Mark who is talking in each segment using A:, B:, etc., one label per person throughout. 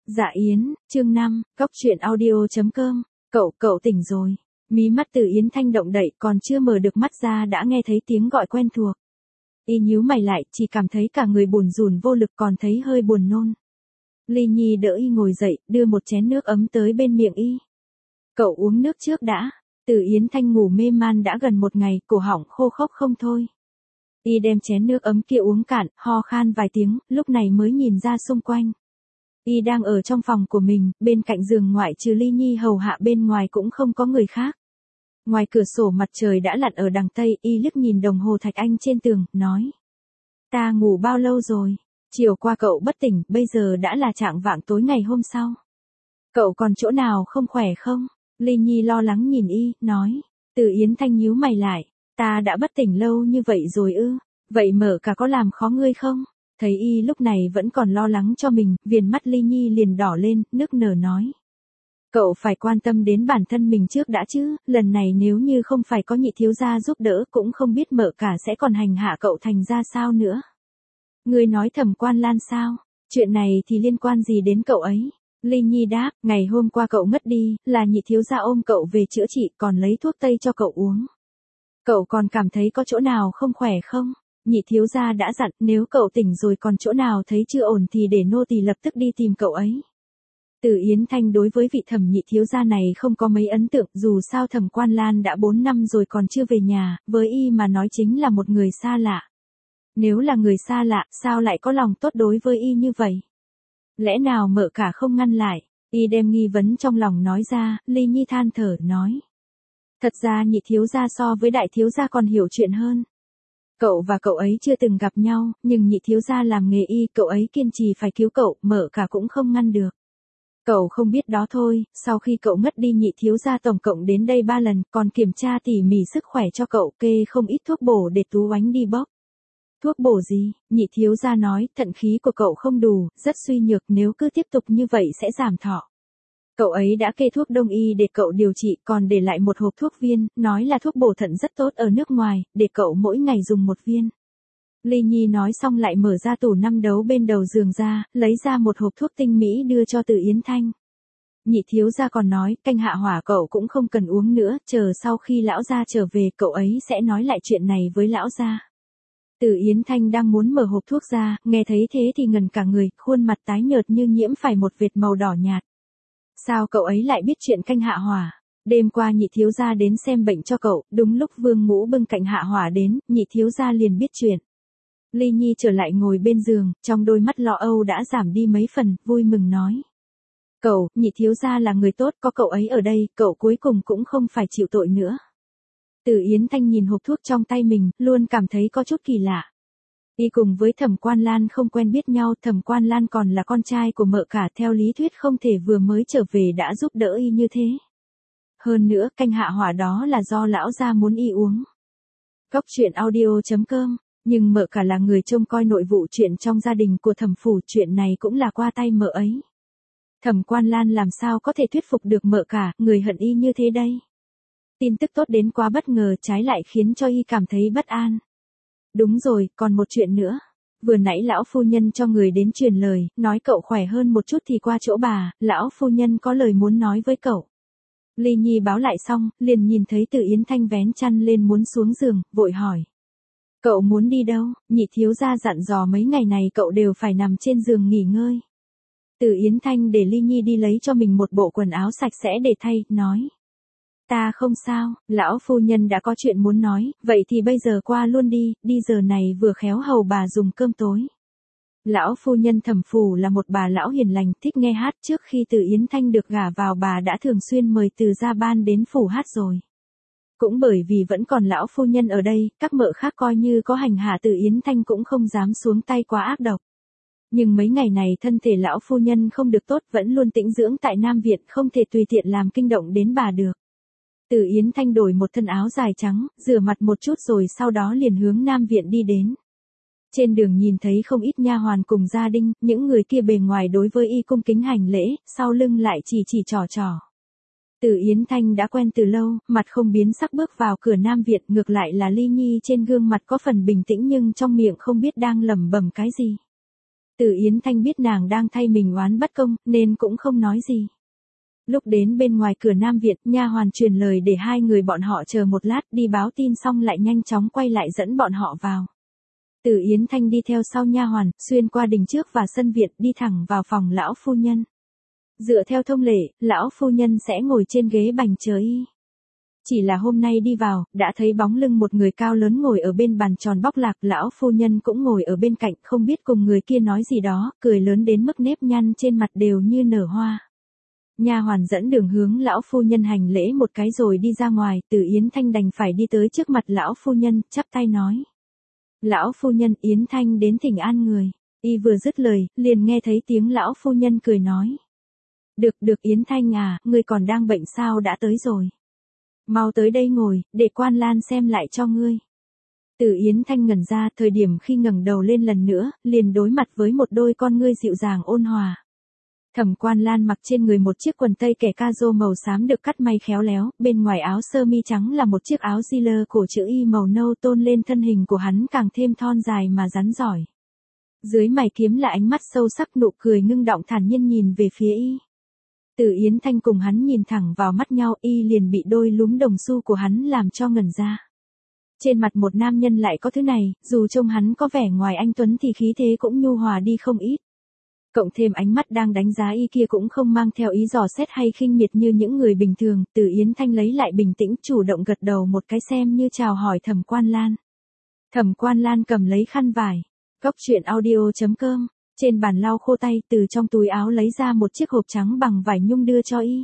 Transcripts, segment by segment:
A: Dạ Yến, chương 5, Cóc truyện audio.com. Cậu tỉnh rồi. Mí mắt Từ Yến Thanh động đậy, còn chưa mở được mắt ra đã nghe thấy tiếng gọi quen thuộc. Y nhíu mày lại, chỉ cảm thấy cả người bủn rủn vô lực, còn thấy hơi buồn nôn. Ly Nhi đỡ Y ngồi dậy, đưa một chén nước ấm tới bên miệng Y. Cậu uống nước trước đã. Từ Yến Thanh ngủ mê man đã gần một ngày, cổ họng khô khốc không thôi. Y đem chén nước ấm kia uống cạn, ho khan vài tiếng, lúc này mới nhìn ra xung quanh. Y đang ở trong phòng của mình, bên cạnh giường ngoại trừ Ly Nhi hầu hạ bên ngoài cũng không có người khác. Ngoài cửa sổ mặt trời đã lặn ở đằng Tây, Y liếc nhìn đồng hồ thạch anh trên tường, nói. Ta ngủ bao lâu rồi? Chiều qua cậu bất tỉnh, bây giờ đã là chạng vạng tối ngày hôm sau. Cậu còn chỗ nào không khỏe không? Ly Nhi lo lắng nhìn Y, nói. Từ Yến Thanh nhíu mày lại. Ta đã bất tỉnh lâu như vậy rồi ư? Vậy mở cả có làm khó ngươi không? Thấy Y lúc này vẫn còn lo lắng cho mình, viền mắt Ly Nhi liền đỏ lên, nức nở nói. Cậu phải quan tâm đến bản thân mình trước đã chứ, lần này nếu như không phải có nhị thiếu gia giúp đỡ cũng không biết mợ cả sẽ còn hành hạ cậu thành ra sao nữa. Ngươi nói Thẩm Quan Lan sao? Chuyện này thì liên quan gì đến cậu ấy? Ly Nhi đáp, ngày hôm qua cậu ngất đi, là nhị thiếu gia ôm cậu về chữa trị còn lấy thuốc tây cho cậu uống. Cậu còn cảm thấy có chỗ nào không khỏe không? Nhị thiếu gia đã dặn nếu cậu tỉnh rồi còn chỗ nào thấy chưa ổn thì để nô tỳ lập tức đi tìm cậu ấy. Từ Yến Thanh đối với vị Thẩm nhị thiếu gia này không có mấy ấn tượng, dù sao Thẩm Quan Lan đã 4 năm rồi còn chưa về nhà, với Y mà nói chính là một người xa lạ. Nếu là người xa lạ, sao lại có lòng tốt đối với Y như vậy? Lẽ nào mợ cả không ngăn lại? Y đem nghi vấn trong lòng nói ra, Ly Nhi than thở, nói. Thật ra nhị thiếu gia so với đại thiếu gia còn hiểu chuyện hơn. Cậu và cậu ấy chưa từng gặp nhau, nhưng nhị thiếu gia làm nghề y, cậu ấy kiên trì phải cứu cậu, mợ cả cũng không ngăn được. Cậu không biết đó thôi, sau khi cậu ngất đi nhị thiếu gia tổng cộng đến đây 3 lần, còn kiểm tra tỉ mỉ sức khỏe cho cậu, kê không ít thuốc bổ để Tú Oánh đi bốc. Thuốc bổ gì? Nhị thiếu gia nói, thận khí của cậu không đủ, rất suy nhược, nếu cứ tiếp tục như vậy sẽ giảm thọ. Cậu ấy đã kê thuốc đông y để cậu điều trị, còn để lại một hộp thuốc viên, nói là thuốc bổ thận rất tốt ở nước ngoài, để cậu mỗi ngày dùng 1 viên. Ly Nhi nói xong lại mở ra tủ 5 đấu bên đầu giường ra, lấy ra một hộp thuốc tinh mỹ đưa cho Từ Yến Thanh. Nhị thiếu gia còn nói, canh hạ hỏa cậu cũng không cần uống nữa, chờ sau khi lão gia trở về cậu ấy sẽ nói lại chuyện này với lão gia. Từ Yến Thanh đang muốn mở hộp thuốc ra, nghe thấy thế thì ngần cả người, khuôn mặt tái nhợt như nhiễm phải một vệt màu đỏ nhạt. Sao cậu ấy lại biết chuyện canh hạ hỏa? Đêm qua nhị thiếu gia đến xem bệnh cho cậu, đúng lúc Vương Ngũ bưng canh hạ hỏa đến, nhị thiếu gia liền biết chuyện. Ly Nhi trở lại ngồi bên giường, trong đôi mắt lo âu đã giảm đi mấy phần, vui mừng nói. Cậu, nhị thiếu gia là người tốt, có cậu ấy ở đây, cậu cuối cùng cũng không phải chịu tội nữa. Từ Yến Thanh nhìn hộp thuốc trong tay mình, luôn cảm thấy có chút kỳ lạ. Y cùng với Thẩm Quan Lan không quen biết nhau, Thẩm Quan Lan còn là con trai của mợ cả, theo lý thuyết không thể vừa mới trở về đã giúp đỡ Y như thế. Hơn nữa, canh hạ hỏa đó là do lão gia muốn Y uống. Cóc truyện audio.com, nhưng mợ cả là người trông coi nội vụ chuyện trong gia đình của Thẩm phủ, chuyện này cũng là qua tay mợ ấy. Thẩm Quan Lan làm sao có thể thuyết phục được mợ cả, người hận Y như thế đây? Tin tức tốt đến quá bất ngờ, trái lại khiến cho Y cảm thấy bất an. Đúng rồi, còn một chuyện nữa. Vừa nãy lão phu nhân cho người đến truyền lời, nói cậu khỏe hơn một chút thì qua chỗ bà, lão phu nhân có lời muốn nói với cậu. Ly Nhi báo lại xong, liền nhìn thấy Từ Yến Thanh vén chăn lên muốn xuống giường, vội hỏi. Cậu muốn đi đâu? Nhị thiếu gia dặn dò mấy ngày này cậu đều phải nằm trên giường nghỉ ngơi. Từ Yến Thanh để Ly Nhi đi lấy cho mình một bộ quần áo sạch sẽ để thay, nói. Ta không sao, lão phu nhân đã có chuyện muốn nói, vậy thì bây giờ qua luôn đi, đi giờ này vừa khéo hầu bà dùng cơm tối. Lão phu nhân Thẩm phủ là một bà lão hiền lành, thích nghe hát, trước khi Từ Yến Thanh được gả vào bà đã thường xuyên mời Từ gia ban đến phủ hát rồi. Cũng bởi vì vẫn còn lão phu nhân ở đây, các mợ khác coi như có hành hạ Từ Yến Thanh cũng không dám xuống tay quá ác độc. Nhưng mấy ngày này thân thể lão phu nhân không được tốt, vẫn luôn tĩnh dưỡng tại Nam Viện, không thể tùy tiện làm kinh động đến bà được. Từ Yến Thanh đổi một thân áo dài trắng, rửa mặt một chút rồi sau đó liền hướng Nam Viện đi đến. Trên đường nhìn thấy không ít nha hoàn cùng gia đình, những người kia bề ngoài đối với Y cung kính hành lễ, sau lưng lại chỉ trò trò. Từ Yến Thanh đã quen từ lâu, mặt không biến sắc bước vào cửa Nam Viện, ngược lại là Ly Nhi trên gương mặt có phần bình tĩnh nhưng trong miệng không biết đang lẩm bẩm cái gì. Từ Yến Thanh biết nàng đang thay mình oán bất công, nên cũng không nói gì. Lúc đến bên ngoài cửa Nam Viện, nha hoàn truyền lời để hai người bọn họ chờ một lát, đi báo tin xong lại nhanh chóng quay lại dẫn bọn họ vào. Từ Yến Thanh đi theo sau nha hoàn, xuyên qua đình trước và sân viện, đi thẳng vào phòng lão phu nhân. Dựa theo thông lệ, lão phu nhân sẽ ngồi trên ghế bành chờ y. Chỉ là hôm nay đi vào, đã thấy bóng lưng một người cao lớn ngồi ở bên bàn tròn bóc lạc, lão phu nhân cũng ngồi ở bên cạnh, không biết cùng người kia nói gì đó, cười lớn đến mức nếp nhăn trên mặt đều như nở hoa. Nha hoàn dẫn đường hướng lão phu nhân hành lễ một cái rồi đi ra ngoài, Từ Yến Thanh đành phải đi tới trước mặt lão phu nhân, chắp tay nói. Lão phu nhân, Yến Thanh đến thỉnh an người. Y vừa dứt lời, liền nghe thấy tiếng lão phu nhân cười nói. Được Yến Thanh à, ngươi còn đang bệnh sao đã tới rồi. Mau tới đây ngồi, để quan Lan xem lại cho ngươi. Từ Yến Thanh ngẩn ra, thời điểm khi ngẩng đầu lên lần nữa, liền đối mặt với một đôi con ngươi dịu dàng ôn hòa. Thẩm Quan Lan mặc trên người một chiếc quần tây kẻ ca rô màu xám được cắt may khéo léo, bên ngoài áo sơ mi trắng là một chiếc áo jean cổ chữ Y màu nâu tôn lên thân hình của hắn càng thêm thon dài mà rắn giỏi. Dưới mày kiếm là ánh mắt sâu sắc, nụ cười ngưng động thản nhiên nhìn về phía Y. Từ Yến Thanh cùng hắn nhìn thẳng vào mắt nhau, Y liền bị đôi lúm đồng xu của hắn làm cho ngẩn ra. Trên mặt một nam nhân lại có thứ này, dù trông hắn có vẻ ngoài anh tuấn thì khí thế cũng nhu hòa đi không ít. Cộng thêm ánh mắt đang đánh giá Y kia cũng không mang theo ý dò xét hay khinh miệt như những người bình thường, Từ Yến Thanh lấy lại bình tĩnh, chủ động gật đầu một cái xem như chào hỏi Thẩm Quan Lan. Thẩm Quan Lan cầm lấy khăn vải. Goctruyện.audio.com. Trên bàn lau khô tay, từ trong túi áo lấy ra một chiếc hộp trắng bằng vải nhung đưa cho Y.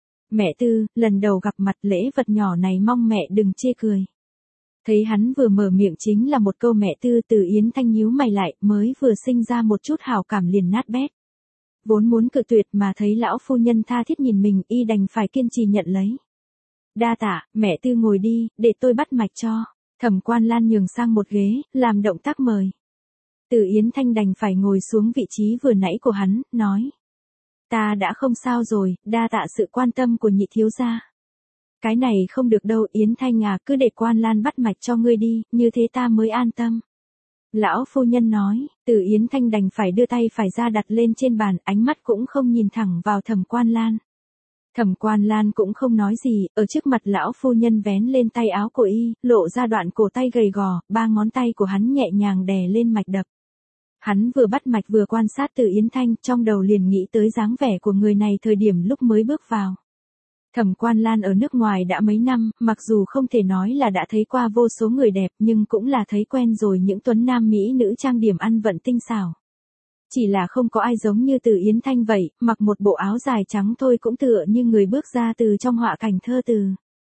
A: Mẹ Tư, lần đầu gặp mặt, lễ vật nhỏ này mong mẹ đừng chê cười. Thấy hắn vừa mở miệng chính là một câu mẹ Tư, Từ Yến Thanh nhíu mày lại, mới vừa sinh ra một chút hảo cảm liền nát bét. Vốn muốn cự tuyệt mà thấy lão phu nhân tha thiết nhìn mình, Y đành phải kiên trì nhận lấy. Đa tạ, mẹ Tư ngồi đi, để tôi bắt mạch cho. Thẩm Quan Lan nhường sang một ghế, làm động tác mời. Từ Yến Thanh đành phải ngồi xuống vị trí vừa nãy của hắn, nói. Ta đã không sao rồi, đa tạ sự quan tâm của nhị thiếu gia. Cái này không được đâu Yến Thanh à, cứ để Quan Lan bắt mạch cho ngươi đi, như thế ta mới an tâm. Lão phu nhân nói, Từ Yến Thanh đành phải đưa tay phải ra đặt lên trên bàn, ánh mắt cũng không nhìn thẳng vào Thẩm Quan Lan. Thẩm Quan Lan cũng không nói gì, ở trước mặt lão phu nhân vén lên tay áo của Y, lộ ra đoạn cổ tay gầy gò, ba ngón tay của hắn nhẹ nhàng đè lên mạch đập. Hắn vừa bắt mạch vừa quan sát Từ Yến Thanh, trong đầu liền nghĩ tới dáng vẻ của người này thời điểm lúc mới bước vào. Thẩm Quan Lan ở nước ngoài đã mấy năm, mặc dù không thể nói là đã thấy qua vô số người đẹp nhưng cũng là thấy quen rồi những tuấn nam mỹ nữ trang điểm ăn vận tinh xảo. Chỉ là không có ai giống như Từ Yến Thanh vậy, mặc một bộ áo dài trắng thôi cũng tựa như người bước ra từ trong họa cảnh thơ từ.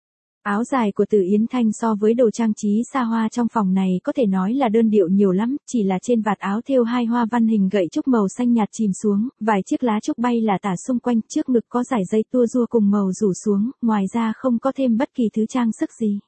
A: Áo dài của Từ Yến Thanh so với đồ trang trí xa hoa trong phòng này có thể nói là đơn điệu nhiều lắm, chỉ là trên vạt áo thêu hai hoa văn hình gậy trúc màu xanh nhạt chìm xuống, vài chiếc lá trúc bay là tả xung quanh, trước ngực có dải dây tua rua cùng màu rủ xuống, ngoài ra không có thêm bất kỳ thứ trang sức gì.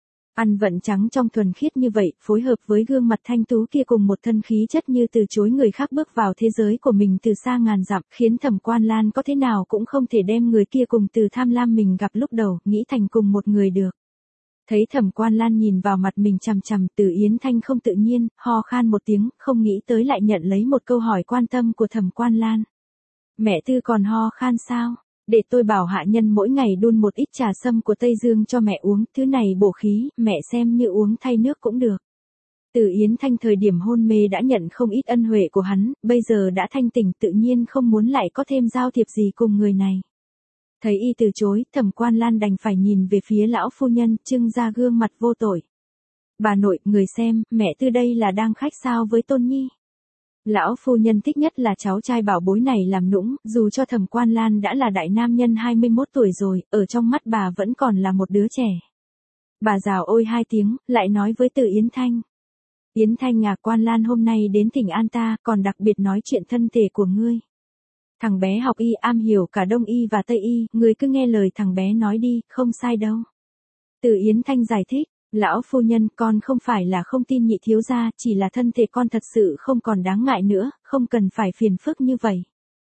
A: Ăn vận trắng trong thuần khiết như vậy, phối hợp với gương mặt thanh tú kia cùng một thân khí chất như từ chối người khác bước vào thế giới của mình từ xa ngàn dặm, khiến Thẩm Quan Lan có thế nào cũng không thể đem người kia cùng Từ Tham Lam mình gặp lúc đầu, nghĩ thành cùng một người được. Thấy Thẩm Quan Lan nhìn vào mặt mình chằm chằm, Từ Yến Thanh không tự nhiên, ho khan một tiếng, không nghĩ tới lại nhận lấy một câu hỏi quan tâm của Thẩm Quan Lan. Mẹ Tư còn ho khan sao? Để tôi bảo hạ nhân mỗi ngày đun một ít trà sâm của Tây Dương cho mẹ uống, thứ này bổ khí, mẹ xem như uống thay nước cũng được. Từ Yến Thanh thời điểm hôn mê đã nhận không ít ân huệ của hắn, bây giờ đã thanh tỉnh tự nhiên không muốn lại có thêm giao thiệp gì cùng người này. Thấy Y từ chối, Thẩm Quan Lan đành phải nhìn về phía lão phu nhân, trưng ra gương mặt vô tội. Bà nội, người xem, mẹ Tư đây là đang khách sao với Tôn Nhi. Lão phu nhân thích nhất là cháu trai bảo bối này làm nũng, dù cho Thẩm Quan Lan đã là đại nam nhân 21 tuổi rồi, ở trong mắt bà vẫn còn là một đứa trẻ. Bà rào ôi hai tiếng, lại nói với Từ Yến Thanh. Yến Thanh nhà Quan Lan hôm nay đến thỉnh an ta, còn đặc biệt nói chuyện thân thể của ngươi. Thằng bé học y am hiểu cả Đông y và Tây y, ngươi cứ nghe lời thằng bé nói đi, không sai đâu. Từ Yến Thanh giải thích. Lão phu nhân, con không phải là không tin nhị thiếu gia, chỉ là thân thể con thật sự không còn đáng ngại nữa, không cần phải phiền phức như vậy.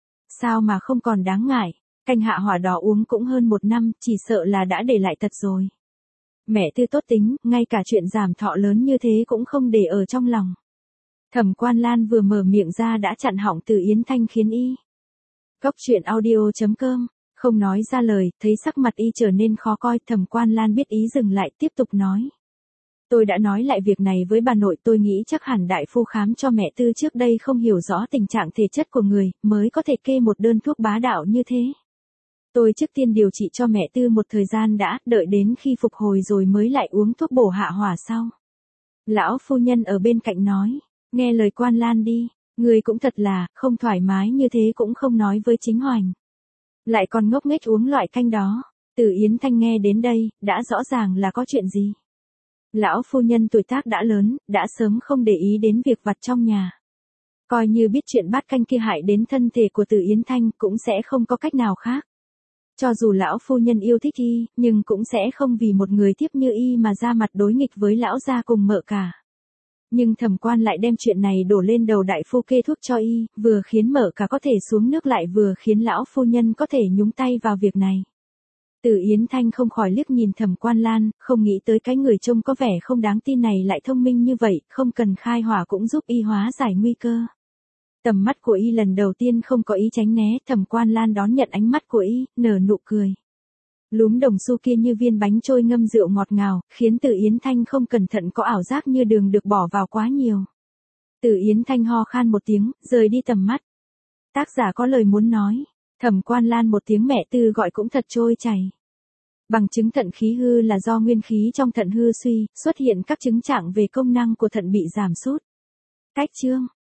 A: Sao mà không còn đáng ngại, canh hạ hỏa đỏ uống cũng hơn 1 năm, chỉ sợ là đã để lại tật rồi. Mẹ Tư tốt tính, ngay cả chuyện giảm thọ lớn như thế cũng không để ở trong lòng. Thẩm Quan Lan vừa mở miệng ra đã chặn họng Từ Yến Thanh khiến y. Cốc truyện audio.com, không nói ra lời, thấy sắc mặt y trở nên khó coi, Thẩm Quan Lan biết ý dừng lại, tiếp tục nói. Tôi đã nói lại việc này với bà nội, tôi nghĩ chắc hẳn đại phu khám cho mẹ Tư trước đây không hiểu rõ tình trạng thể chất của người, mới có thể kê một đơn thuốc bá đạo như thế. Tôi trước tiên điều trị cho mẹ Tư một thời gian đã, đợi đến khi phục hồi rồi mới lại uống thuốc bổ hạ hỏa sau. Lão phu nhân ở bên cạnh nói, nghe lời Quan Lan đi, người cũng thật là, không thoải mái như thế cũng không nói với Chính Hoành. Lại còn ngốc nghếch uống loại canh đó. Từ Yến Thanh nghe đến đây, đã rõ ràng là có chuyện gì. Lão phu nhân tuổi tác đã lớn, đã sớm không để ý đến việc vặt trong nhà. Coi như biết chuyện bát canh kia hại đến thân thể của Từ Yến Thanh cũng sẽ không có cách nào khác. Cho dù lão phu nhân yêu thích y, nhưng cũng sẽ không vì một người tiếp như y mà ra mặt đối nghịch với lão gia cùng Mợ Cả. Nhưng Thẩm Quan lại đem chuyện này đổ lên đầu đại phu kê thuốc cho y, vừa khiến Mợ Cả có thể xuống nước lại vừa khiến lão phu nhân có thể nhúng tay vào việc này. Từ Yến Thanh không khỏi liếc nhìn Thẩm Quan Lan, không nghĩ tới cái người trông có vẻ không đáng tin này lại thông minh như vậy, không cần khai hỏa cũng giúp y hóa giải nguy cơ. Tầm mắt của y lần đầu tiên không có ý tránh né, Thẩm Quan Lan đón nhận ánh mắt của y, nở nụ cười. Lúm đồng xu kia như viên bánh trôi ngâm rượu ngọt ngào, khiến Từ Yến Thanh không cẩn thận có ảo giác như đường được bỏ vào quá nhiều. Từ Yến Thanh ho khan một tiếng, rời đi tầm mắt. Tác giả có lời muốn nói. Thẩm Quan Lan một tiếng mẹ Tư gọi cũng thật trôi chảy. Bằng chứng thận khí hư là do nguyên khí trong thận hư suy, xuất hiện các chứng trạng về công năng của thận bị giảm sút. Cách chương